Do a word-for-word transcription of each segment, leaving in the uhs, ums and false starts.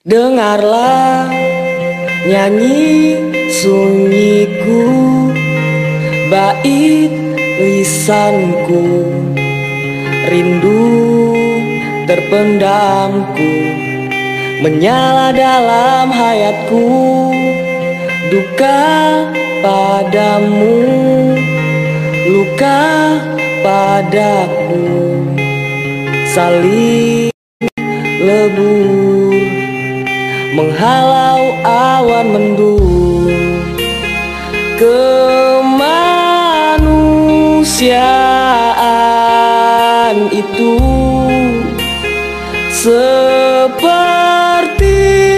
Dengarlah nyanyi sunyiku, bait lisanku, rindu terpendamku menyala dalam hayatku. Duka padamu, luka padaku, saling lebur menghalau awan mendung. Kemanusiaan itu seperti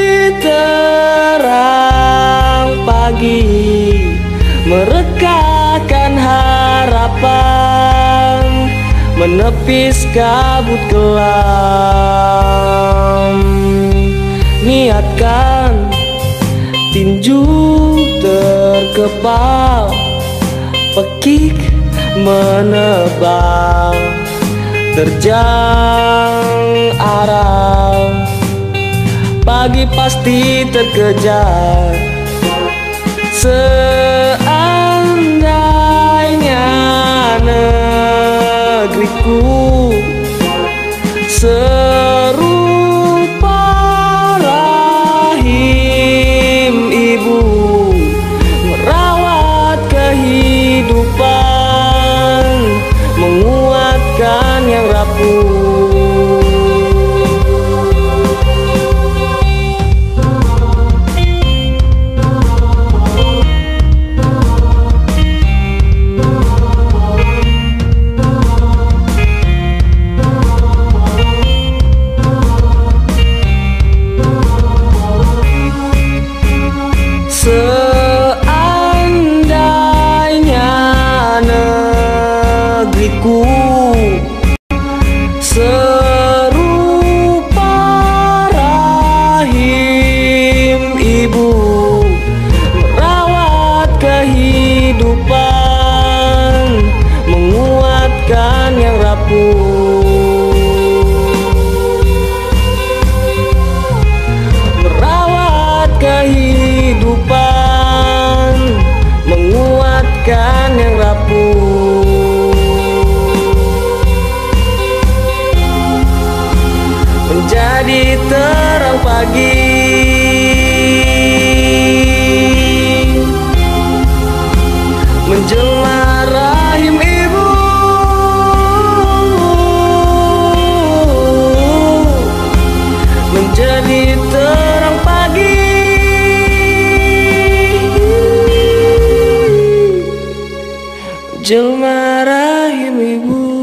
terang pagi, merekahkan harapan, menepis kabut kelam. Niatkan tinju terkepal, pekik menebal, terjang arah, pagi pasti terkejar. Seandainya negeriku serupa rahim ibu, merawat kehidupan, menguatkan yang rapuh. Seandainya negeriku serupa rahim ibu, merawat kehidupan, menguatkan yang rapuh. Merawat kehidupan, menguatkan yang rapuh. Menjadi terang pagi, menjelma rahim ibu, menjadi terang pagi, jelma rahim ibu.